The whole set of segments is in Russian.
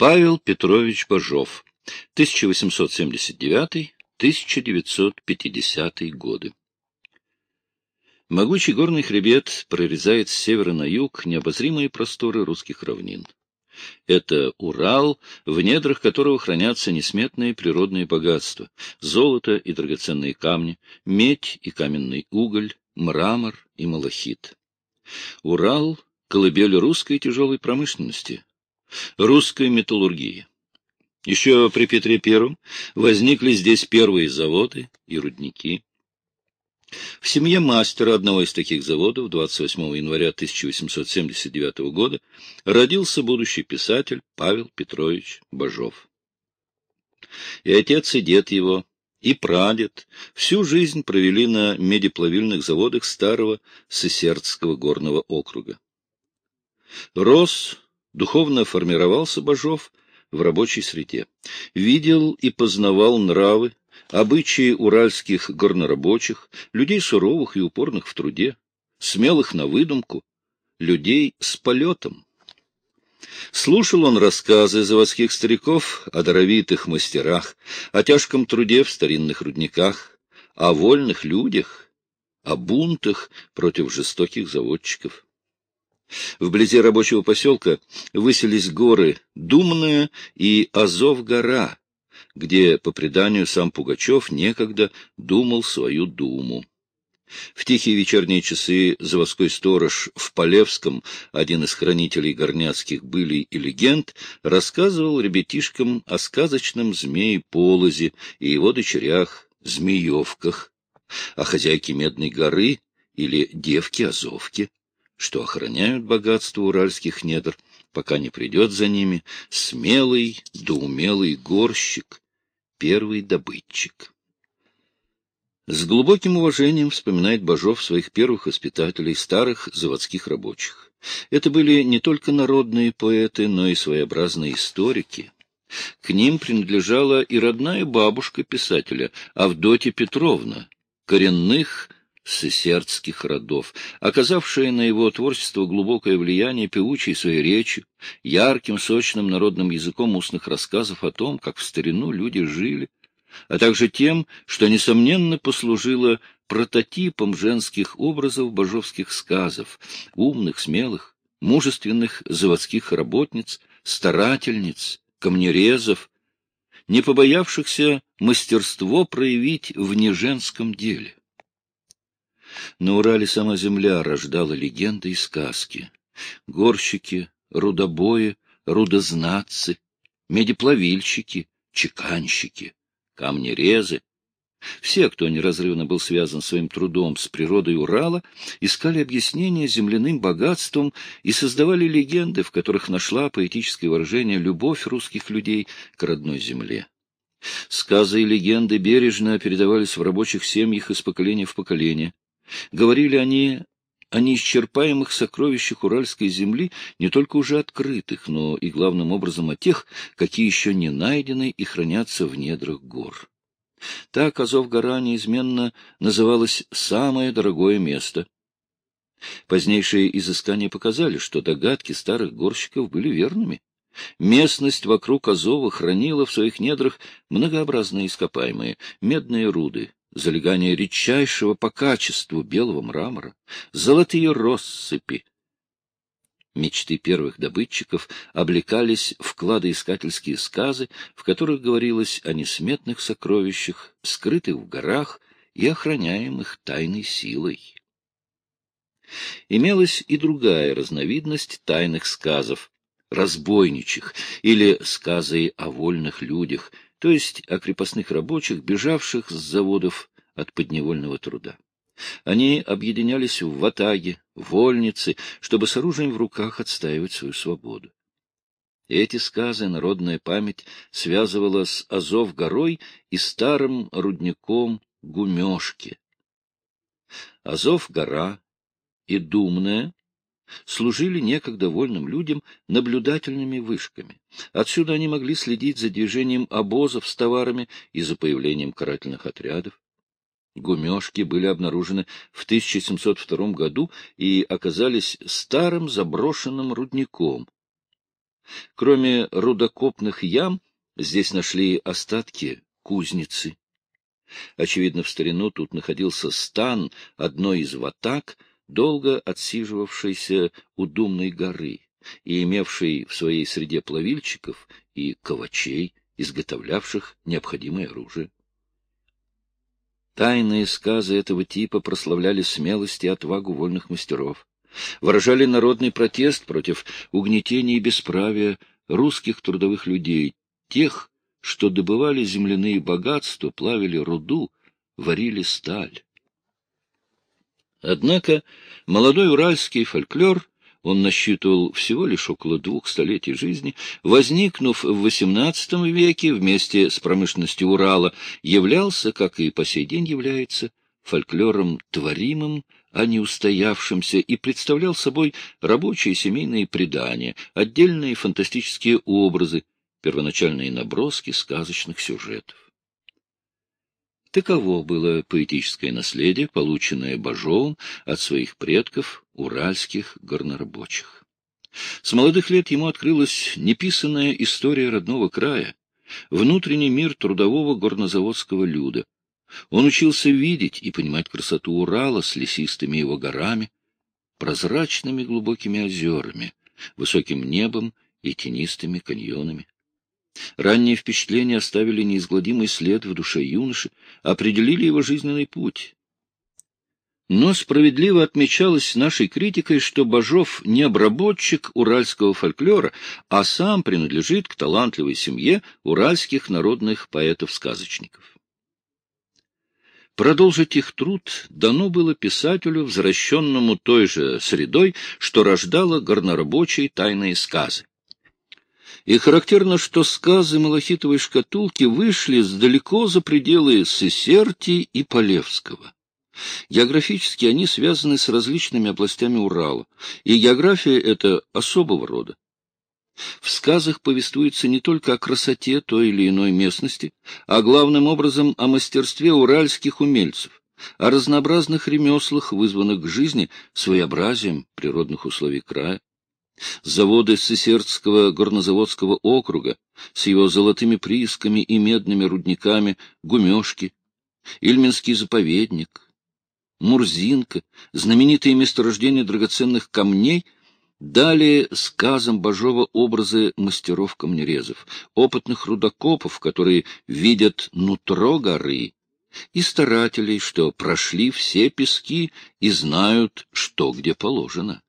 Павел Петрович Бажов, 1879-1950 годы. Могучий горный хребет прорезает с севера на юг необозримые просторы русских равнин. Это Урал, в недрах которого хранятся несметные природные богатства — золото и драгоценные камни, медь и каменный уголь, мрамор и малахит. Урал — колыбель русской тяжелой промышленности, русской металлургии. Еще при Петре I возникли здесь первые заводы и рудники. В семье мастера одного из таких заводов 28 января 1879 года родился будущий писатель Павел Петрович Бажов. И отец, и дед его, и прадед всю жизнь провели на медиплавильных заводах старого Сысертского горного округа. Рос, духовно формировался Бажов в рабочей среде, видел и познавал нравы, обычаи уральских горнорабочих, людей суровых и упорных в труде, смелых на выдумку, людей с полетом. Слушал он рассказы заводских стариков о даровитых мастерах, о тяжком труде в старинных рудниках, о вольных людях, о бунтах против жестоких заводчиков. Вблизи рабочего поселка высились горы Думная и Азов-гора, где, по преданию, сам Пугачев некогда думал свою думу. В тихие вечерние часы заводской сторож в Полевском, один из хранителей горняцких былей и легенд, рассказывал ребятишкам о сказочном змее Полозе и его дочерях Змеевках, о хозяйке Медной горы или девке Азовке, что охраняют богатство уральских недр, пока не придет за ними смелый да умелый горщик, первый добытчик. С глубоким уважением вспоминает Бажов своих первых воспитателей, старых заводских рабочих. Это были не только народные поэты, но и своеобразные историки. К ним принадлежала и родная бабушка писателя Авдотья Петровна, коренных сысертских родов, оказавшая на его творчество глубокое влияние певучей своей речью, ярким, сочным народным языком устных рассказов о том, как в старину люди жили, а также тем, что, несомненно, послужило прототипом женских образов бажовских сказов, умных, смелых, мужественных заводских работниц, старательниц, камнерезов, не побоявшихся мастерство проявить в неженском деле. На Урале сама земля рождала легенды и сказки. Горщики, рудобои, рудознатцы, медиплавильщики, чеканщики, камнерезы. Все, кто неразрывно был связан своим трудом с природой Урала, искали объяснения земляным богатством и создавали легенды, в которых нашла поэтическое выражение любовь русских людей к родной земле. Сказы и легенды бережно передавались в рабочих семьях из поколения в поколение. Говорили они о неисчерпаемых сокровищах уральской земли, не только уже открытых, но и, главным образом, о тех, какие еще не найдены и хранятся в недрах гор. Так Азов-гора неизменно называлась «самое дорогое место». Позднейшие изыскания показали, что догадки старых горщиков были верными. Местность вокруг Азова хранила в своих недрах многообразные ископаемые, медные руды, залегание редчайшего по качеству белого мрамора, золотые россыпи. Мечты первых добытчиков облекались в кладоискательские сказы, в которых говорилось о несметных сокровищах, скрытых в горах и охраняемых тайной силой. Имелась и другая разновидность тайных сказов, разбойничьих или сказы о вольных людях, то есть о крепостных рабочих, бежавших с заводов от подневольного труда. Они объединялись в ватаги, вольницы, чтобы с оружием в руках отстаивать свою свободу. Эти сказы народная память связывала с Азов-горой и старым рудником Гумёшки. Азов-гора и Думная служили некогда вольным людям наблюдательными вышками. Отсюда они могли следить за движением обозов с товарами и за появлением карательных отрядов. Гумёшки были обнаружены в 1702 году и оказались старым заброшенным рудником. Кроме рудокопных ям, здесь нашли остатки кузницы. Очевидно, в старину тут находился стан одной из ватаг, долго отсиживавшейся у Думной горы и имевшей в своей среде плавильщиков и ковачей, изготовлявших необходимое оружие. Тайные сказы этого типа прославляли смелость и отвагу вольных мастеров, выражали народный протест против угнетения и бесправия русских трудовых людей, тех, что добывали земляные богатства, плавили руду, варили сталь. Однако молодой уральский фольклор, он насчитывал всего лишь около 2 столетий жизни, возникнув в XVIII веке вместе с промышленностью Урала, являлся, как и по сей день является, фольклором творимым, а не устоявшимся, и представлял собой рабочие семейные предания, отдельные фантастические образы, первоначальные наброски сказочных сюжетов. Таково было поэтическое наследие, полученное Бажовым от своих предков, уральских горнорабочих. С молодых лет ему открылась неписанная история родного края, внутренний мир трудового горнозаводского люда. Он учился видеть и понимать красоту Урала с лесистыми его горами, прозрачными глубокими озерами, высоким небом и тенистыми каньонами. Ранние впечатления оставили неизгладимый след в душе юноши, определили его жизненный путь. Но справедливо отмечалось нашей критикой, что Бажов не обработчик уральского фольклора, а сам принадлежит к талантливой семье уральских народных поэтов-сказочников. Продолжить их труд дано было писателю, возвращенному той же средой, что рождала горнорабочие тайные сказы. И характерно, что сказы малахитовой шкатулки вышли далеко за пределы Сысерти и Полевского. Географически они связаны с различными областями Урала, и география эта особого рода. В сказах повествуется не только о красоте той или иной местности, а главным образом о мастерстве уральских умельцев, о разнообразных ремеслах, вызванных к жизни своеобразием природных условий края. Заводы Сысертского горнозаводского округа с его золотыми приисками и медными рудниками, Гумешки, Ильменский заповедник, Мурзинка, знаменитые месторождения драгоценных камней дали сказам Бажова образы мастеров-камнерезов, опытных рудокопов, которые видят нутро горы, и старателей, что прошли все пески и знают, что где положено.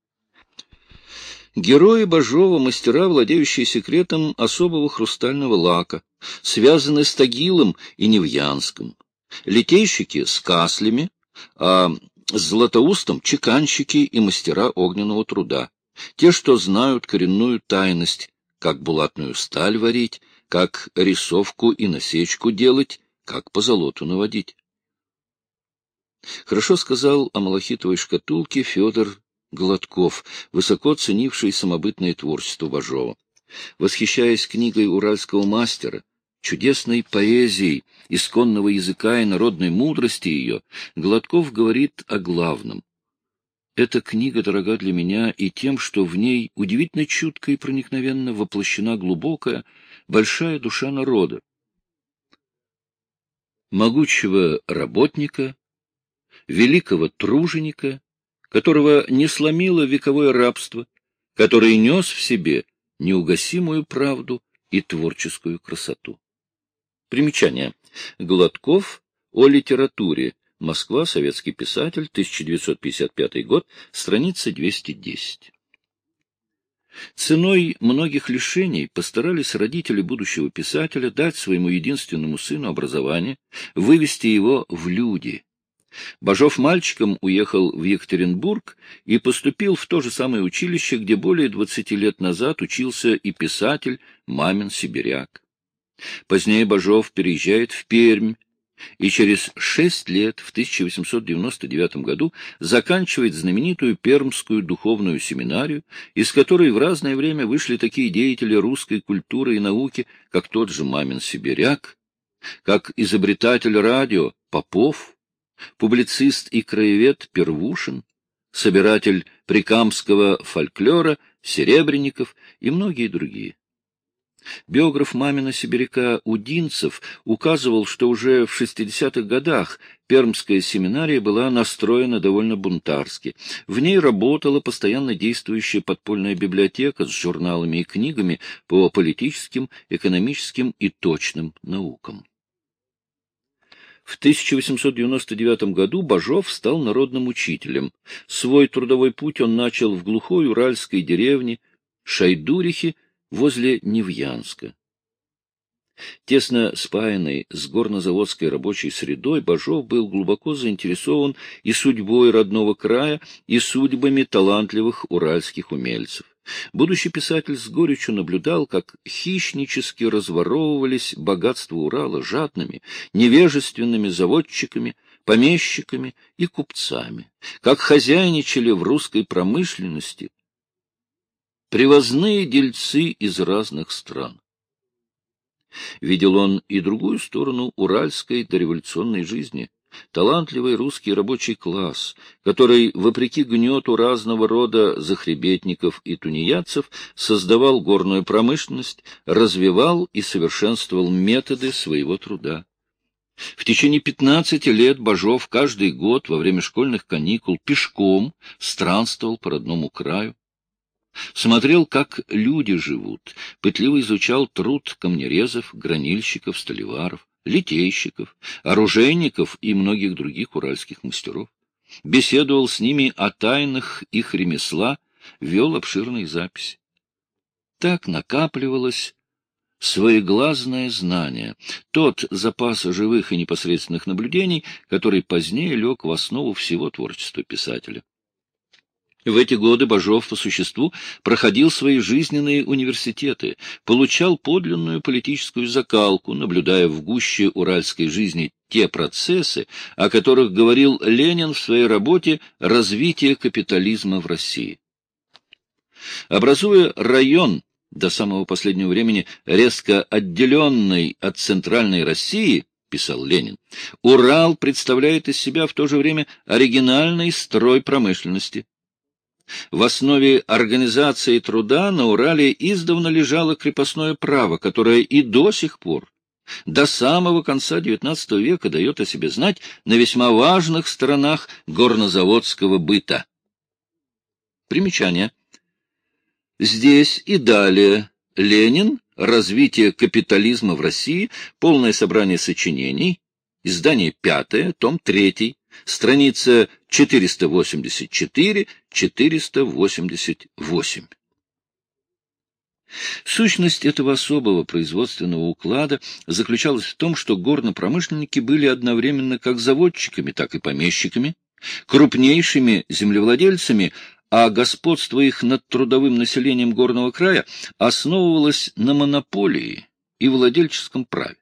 Герои Бажова — мастера, владеющие секретом особого хрустального лака, связаны с Тагилом и Невьянском, литейщики — с Каслями, а с Златоустом — чеканщики и мастера огненного труда, те, что знают коренную тайность, как булатную сталь варить, как рисовку и насечку делать, как позолоту наводить. Хорошо сказал о малахитовой шкатулке Федор Гладков, высоко ценивший самобытное творчество Бажова. Восхищаясь книгой уральского мастера, чудесной поэзией исконного языка и народной мудрости ее, Гладков говорит о главном. Эта книга дорога для меня и тем, что в ней удивительно чутко и проникновенно воплощена глубокая, большая душа народа, могучего работника, великого труженика, которого не сломило вековое рабство, который нес в себе неугасимую правду и творческую красоту. Примечание. Гладков о литературе. Москва. Советский писатель. 1955 год. Страница 210. Ценой многих лишений постарались родители будущего писателя дать своему единственному сыну образование, вывести его в люди. Бажов мальчиком уехал в Екатеринбург и поступил в то же самое училище, где более 20 лет назад учился и писатель Мамин сибиряк. Позднее Бажов переезжает в Пермь и через 6 лет, в 1899 году, заканчивает знаменитую Пермскую духовную семинарию, из которой в разное время вышли такие деятели русской культуры и науки, как тот же Мамин сибиряк, как изобретатель радио Попов, публицист и краевед Первушин, собиратель прикамского фольклора Серебренников и многие другие. Биограф Мамина сибиряка Удинцев указывал, что уже в 60-х годах Пермская семинария была настроена довольно бунтарски. В ней работала постоянно действующая подпольная библиотека с журналами и книгами по политическим, экономическим и точным наукам. В 1899 году Бажов стал народным учителем. Свой трудовой путь он начал в глухой уральской деревне Шайдурихе возле Невьянска. Тесно спаянный с горнозаводской рабочей средой, Бажов был глубоко заинтересован и судьбой родного края, и судьбами талантливых уральских умельцев. Будущий писатель с горечью наблюдал, как хищнически разворовывались богатства Урала жадными, невежественными заводчиками, помещиками и купцами, как хозяйничали в русской промышленности привозные дельцы из разных стран. Видел он и другую сторону уральской дореволюционной жизни. Талантливый русский рабочий класс, который, вопреки гнету разного рода захребетников и тунеядцев, создавал горную промышленность, развивал и совершенствовал методы своего труда. В течение 15 лет Бажов каждый год во время школьных каникул пешком странствовал по родному краю, смотрел, как люди живут, пытливо изучал труд камнерезов, гранильщиков, столеваров, литейщиков, оружейников и многих других уральских мастеров. Беседовал с ними о тайнах их ремесла, вел обширные записи. Так накапливалось своеглазное знание, тот запас живых и непосредственных наблюдений, который позднее лег в основу всего творчества писателя. В эти годы Бажов по существу проходил свои жизненные университеты, получал подлинную политическую закалку, наблюдая в гуще уральской жизни те процессы, о которых говорил Ленин в своей работе «Развитие капитализма в России». Образуя район, до самого последнего времени резко отделенный от центральной России, писал Ленин, Урал представляет из себя в то же время оригинальный строй промышленности. В основе организации труда на Урале издавна лежало крепостное право, которое и до сих пор, до самого конца XIX века, дает о себе знать на весьма важных сторонах горнозаводского быта. Примечание. Здесь и далее Ленин, «Развитие капитализма в России», полное собрание сочинений, издание 5, том 3, страница 484-488. Сущность этого особого производственного уклада заключалась в том, что горнопромышленники были одновременно как заводчиками, так и помещиками, крупнейшими землевладельцами, а господство их над трудовым населением горного края основывалось на монополии и владельческом праве.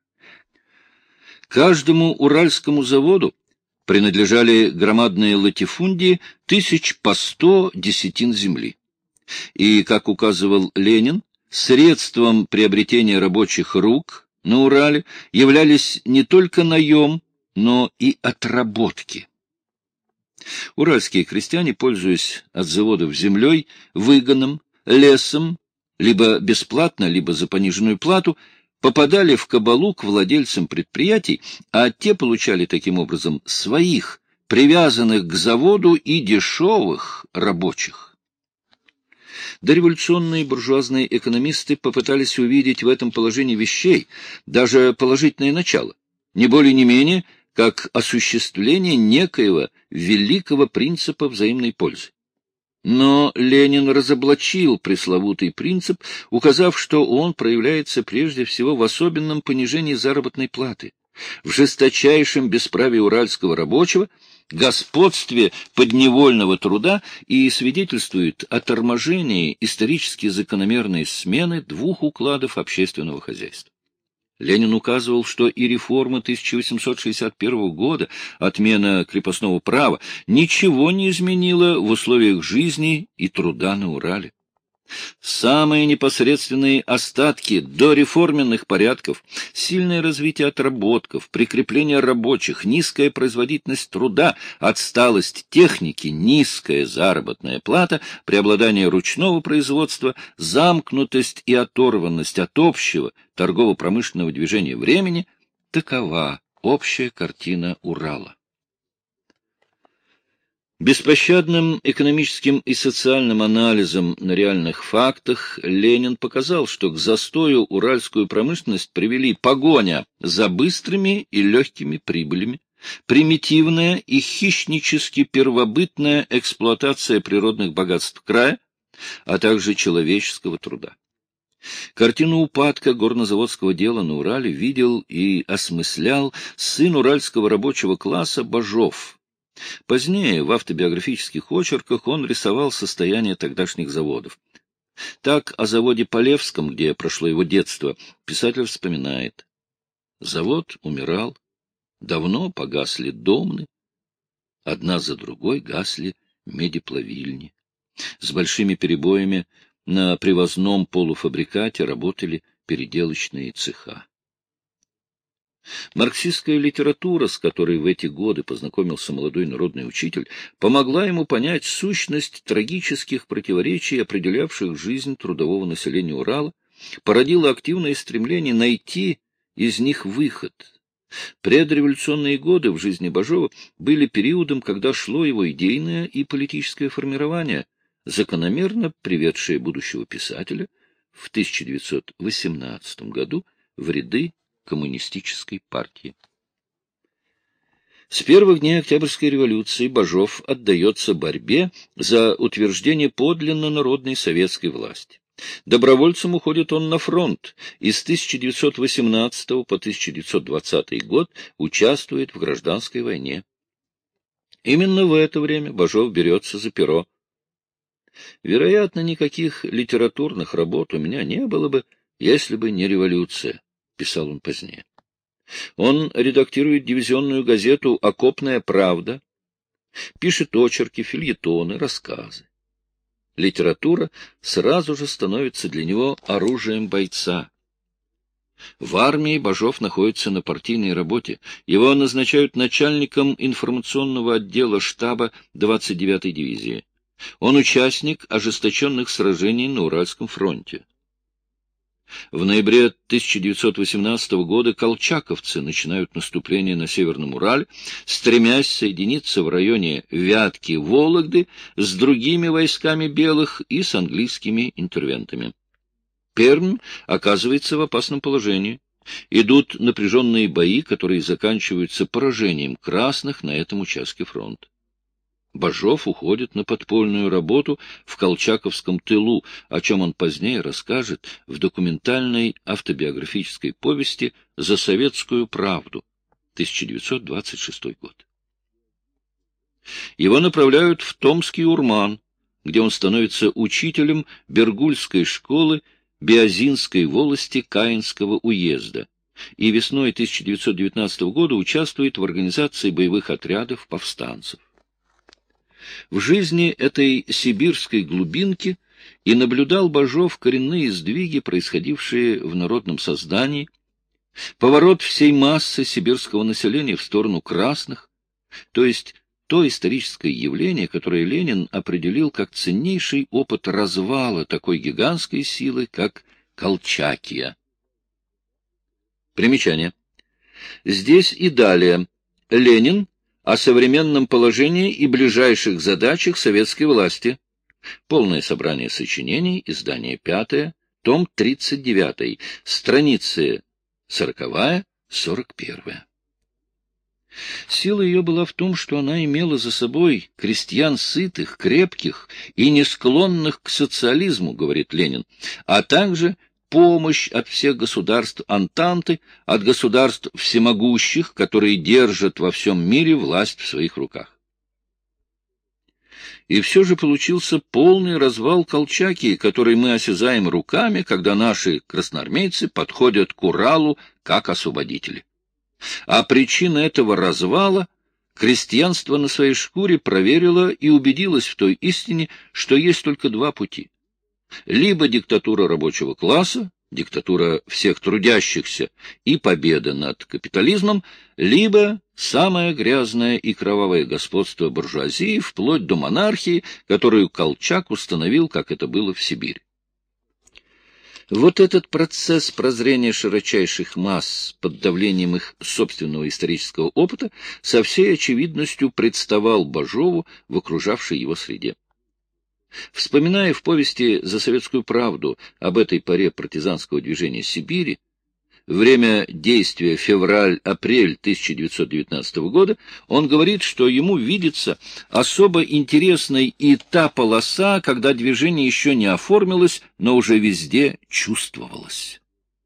Каждому уральскому заводу принадлежали громадные латифундии, 1000 по 100 десятин земли. И, как указывал Ленин, средством приобретения рабочих рук на Урале являлись не только наем, но и отработки. Уральские крестьяне, пользуясь от заводов землей, выгоном, лесом, либо бесплатно, либо за пониженную плату, попадали в кабалу к владельцам предприятий, а те получали таким образом своих, привязанных к заводу и дешевых рабочих. Дореволюционные буржуазные экономисты попытались увидеть в этом положении вещей даже положительное начало, не более не менее, как осуществление некоего великого принципа взаимной пользы. Но Ленин разоблачил пресловутый принцип, указав, что он проявляется прежде всего в особенном понижении заработной платы, в жесточайшем бесправии уральского рабочего, господстве подневольного труда и свидетельствует о торможении исторически закономерной смены двух укладов общественного хозяйства. Ленин указывал, что и реформа 1861 года, отмена крепостного права, ничего не изменила в условиях жизни и труда на Урале. Самые непосредственные остатки дореформенных порядков, сильное развитие отработков, прикрепление рабочих, низкая производительность труда, отсталость техники, низкая заработная плата, преобладание ручного производства, замкнутость и оторванность от общего торгово-промышленного движения времени — такова общая картина Урала. Беспощадным экономическим и социальным анализом на реальных фактах Ленин показал, что к застою уральскую промышленность привели погоня за быстрыми и легкими прибылями, примитивная и хищнически первобытная эксплуатация природных богатств края, а также человеческого труда. Картину упадка горнозаводского дела на Урале видел и осмыслял сын уральского рабочего класса Бажов. Позднее в автобиографических очерках он рисовал состояние тогдашних заводов. Так о заводе Полевском, где прошло его детство, писатель вспоминает: «Завод умирал, давно погасли домны, одна за другой гасли медиплавильни. С большими перебоями на привозном полуфабрикате работали переделочные цеха». Марксистская литература, с которой в эти годы познакомился молодой народный учитель, помогла ему понять сущность трагических противоречий, определявших жизнь трудового населения Урала, породила активное стремление найти из них выход. Предреволюционные годы в жизни Бажова были периодом, когда шло его идейное и политическое формирование, закономерно приведшее будущего писателя в 1918 году в ряды коммунистической партии. С первых дней Октябрьской революции Бажов отдается борьбе за утверждение подлинно народной советской власти. Добровольцем уходит он на фронт и с 1918 по 1920 год участвует в гражданской войне. Именно в это время Бажов берется за перо. «Вероятно, никаких литературных работ у меня не было бы, если бы не революция», — писал он позднее. Он редактирует дивизионную газету «Окопная правда», пишет очерки, фельетоны, рассказы. Литература сразу же становится для него оружием бойца. В армии Бажов находится на партийной работе. Его назначают начальником информационного отдела штаба 29-й дивизии. Он участник ожесточенных сражений на Уральском фронте. В ноябре 1918 года колчаковцы начинают наступление на Северном Урале, стремясь соединиться в районе Вятки-Вологды с другими войсками белых и с английскими интервентами. Пермь оказывается в опасном положении. Идут напряженные бои, которые заканчиваются поражением красных на этом участке фронта. Бажов уходит на подпольную работу в колчаковском тылу, о чем он позднее расскажет в документальной автобиографической повести «За советскую правду», 1926 год. Его направляют в Томский Урман, где он становится учителем Бергульской школы Биозинской волости Каинского уезда и весной 1919 года участвует в организации боевых отрядов повстанцев. В жизни этой сибирской глубинки и наблюдал Бажов коренные сдвиги, происходившие в народном создании, поворот всей массы сибирского населения в сторону красных, то есть то историческое явление, которое Ленин определил как ценнейший опыт развала такой гигантской силы, как Колчакия. Примечание. Здесь и далее Ленин о современном положении и ближайших задачах советской власти. Полное собрание сочинений, издание 5, том 39, страницы 40-41. Сила ее была в том, что она имела за собой крестьян сытых, крепких и не склонных к социализму, говорит Ленин, а также помощь от всех государств Антанты, от государств всемогущих, которые держат во всем мире власть в своих руках. И все же получился полный развал Колчакии, который мы осязаем руками, когда наши красноармейцы подходят к Уралу как освободители. А причина этого развала крестьянство на своей шкуре проверило и убедилось в той истине, что есть только два пути. Либо диктатура рабочего класса, диктатура всех трудящихся и победа над капитализмом, либо самое грязное и кровавое господство буржуазии, вплоть до монархии, которую Колчак установил, как это было в Сибири. Вот этот процесс прозрения широчайших масс под давлением их собственного исторического опыта со всей очевидностью представал Бажову в окружавшей его среде. Вспоминая в повести «За советскую правду» об этой поре партизанского движения Сибири, время действия февраль-апрель 1919 года, он говорит, что ему видится особо интересной и та полоса, когда движение еще не оформилось, но уже везде чувствовалось.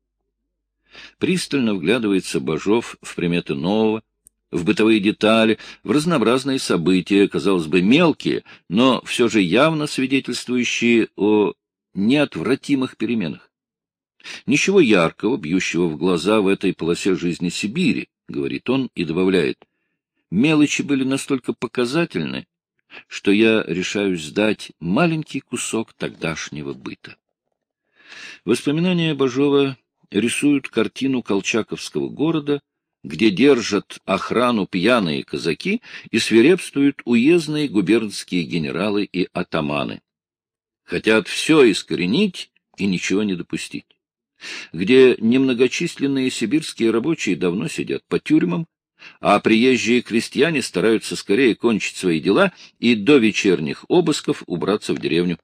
Пристально вглядывается Бажов в приметы нового, в бытовые детали, в разнообразные события, казалось бы, мелкие, но все же явно свидетельствующие о неотвратимых переменах. Ничего яркого, бьющего в глаза в этой полосе жизни Сибири, говорит он и добавляет, мелочи были настолько показательны, что я решаюсь сдать маленький кусок тогдашнего быта. Воспоминания Бажова рисуют картину колчаковского города, где держат охрану пьяные казаки и свирепствуют уездные губернские генералы и атаманы. Хотят все искоренить и ничего не допустить. Где немногочисленные сибирские рабочие давно сидят по тюрьмам, а приезжие крестьяне стараются скорее кончить свои дела и до вечерних обысков убраться в деревню.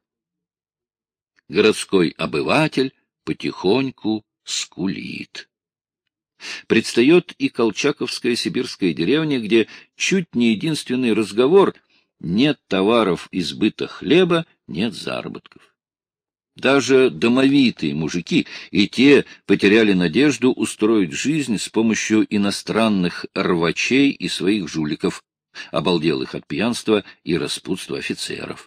Городской обыватель потихоньку скулит. Предстает и колчаковская сибирская деревня, где чуть не единственный разговор — нет товаров избыта хлеба, нет заработков. Даже домовитые мужики и те потеряли надежду устроить жизнь с помощью иностранных рвачей и своих жуликов, обалделых от пьянства и распутства офицеров.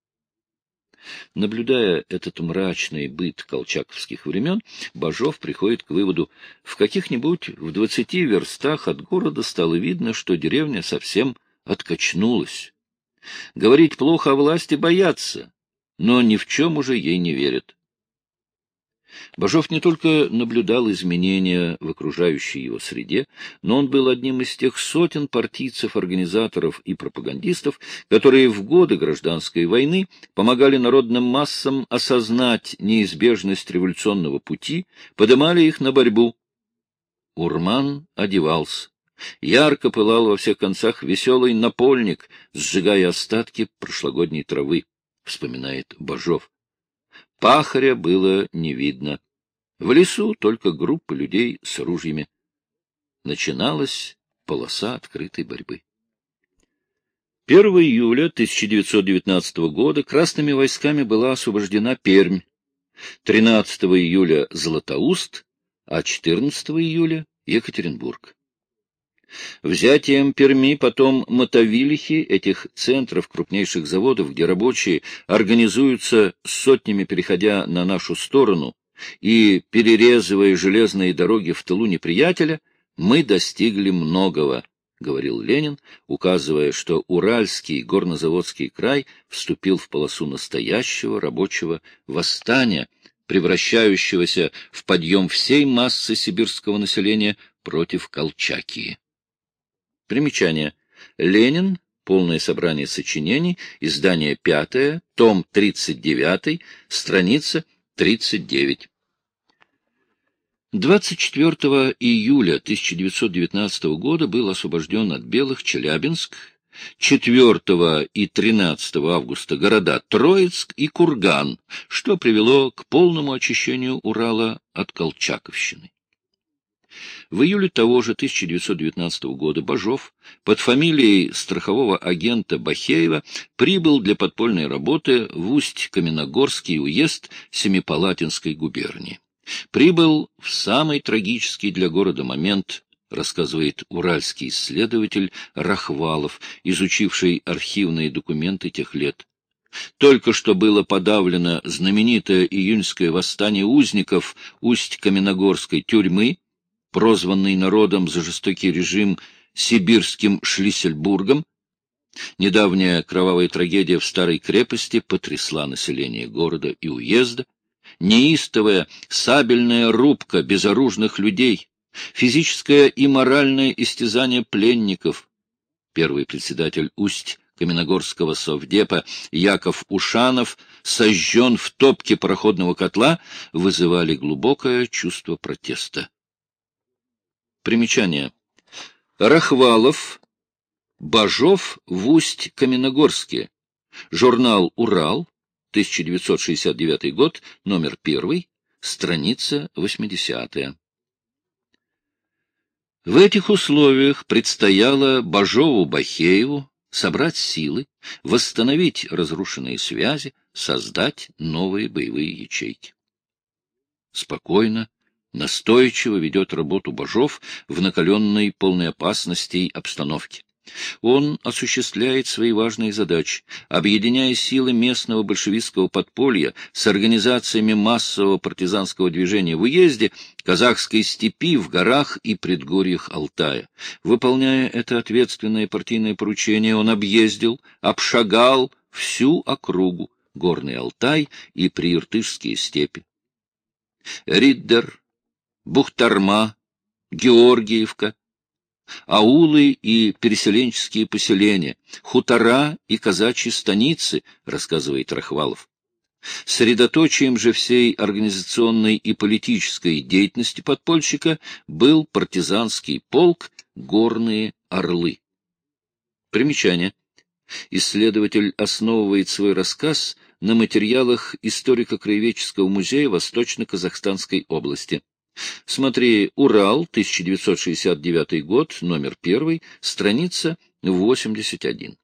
Наблюдая этот мрачный быт колчаковских времен, Бажов приходит к выводу, в каких-нибудь в 20 верстах от города стало видно, что деревня совсем откачнулась. Говорить плохо о власти боятся, но ни в чем уже ей не верят. Бажов не только наблюдал изменения в окружающей его среде, но он был одним из тех сотен партийцев, организаторов и пропагандистов, которые в годы гражданской войны помогали народным массам осознать неизбежность революционного пути, подымали их на борьбу. Урман одевался. Ярко пылал во всех концах веселый напольник, сжигая остатки прошлогодней травы, вспоминает Бажов. Пахаря было не видно. В лесу только группа людей с ружьями. Начиналась полоса открытой борьбы. 1 июля 1919 года красными войсками была освобождена Пермь, 13 июля — Златоуст, а 14 июля — Екатеринбург. Взятием Перми, потом Мотовилихи, этих центров крупнейших заводов, где рабочие организуются сотнями, переходя на нашу сторону и перерезывая железные дороги в тылу неприятеля, мы достигли многого, говорил Ленин, указывая, что Уральский горнозаводский край вступил в полосу настоящего рабочего восстания, превращающегося в подъем всей массы сибирского населения против Колчакии. Примечание. Ленин. Полное собрание сочинений. Издание 5. Том 39. Страница 39. 24 июля 1919 года был освобожден от белых Челябинск, 4 и 13 августа города Троицк и Курган, что привело к полному очищению Урала от колчаковщины. В июле того же 1919 года Бажов под фамилией страхового агента Бахеева прибыл для подпольной работы в Усть-Каменогорский уезд Семипалатинской губернии. Прибыл в самый трагический для города момент, рассказывает уральский исследователь Рахвалов, изучивший архивные документы тех лет. Только что было подавлено знаменитое июньское восстание узников Усть-Каменогорской тюрьмы, прозванный народом за жестокий режим сибирским Шлиссельбургом. Недавняя кровавая трагедия в старой крепости потрясла население города и уезда. Неистовая сабельная рубка безоружных людей, физическое и моральное истязание пленников. Первый председатель Усть-Каменогорского совдепа Яков Ушанов сожжен в топке пароходного котла, вызывали глубокое чувство протеста. Примечание. Рахвалов, Бажов в Усть-Каменогорске. Журнал «Урал», 1969 год, номер 1, страница 80. В этих условиях предстояло Бажову-Бахееву собрать силы, восстановить разрушенные связи, создать новые боевые ячейки. Спокойно, настойчиво ведет работу Бажов в накаленной, полной опасностей обстановке. Он осуществляет свои важные задачи, объединяя силы местного большевистского подполья с организациями массового партизанского движения в уезде, казахской степи, в горах и предгорьях Алтая. Выполняя это ответственное партийное поручение, он обшагал всю округу, Горный Алтай и прииртышские степи. Риддер, Бухтарма, Георгиевка, аулы и переселенческие поселения, хутора и казачьи станицы, рассказывает Рахвалов. Средоточием же всей организационной и политической деятельности подпольщика был партизанский полк «Горные Орлы». Примечание. Исследователь основывает свой рассказ на материалах историко-краеведческого музея Восточно-Казахстанской области. Смотри «Урал», 1969 год, номер 1, страница 81.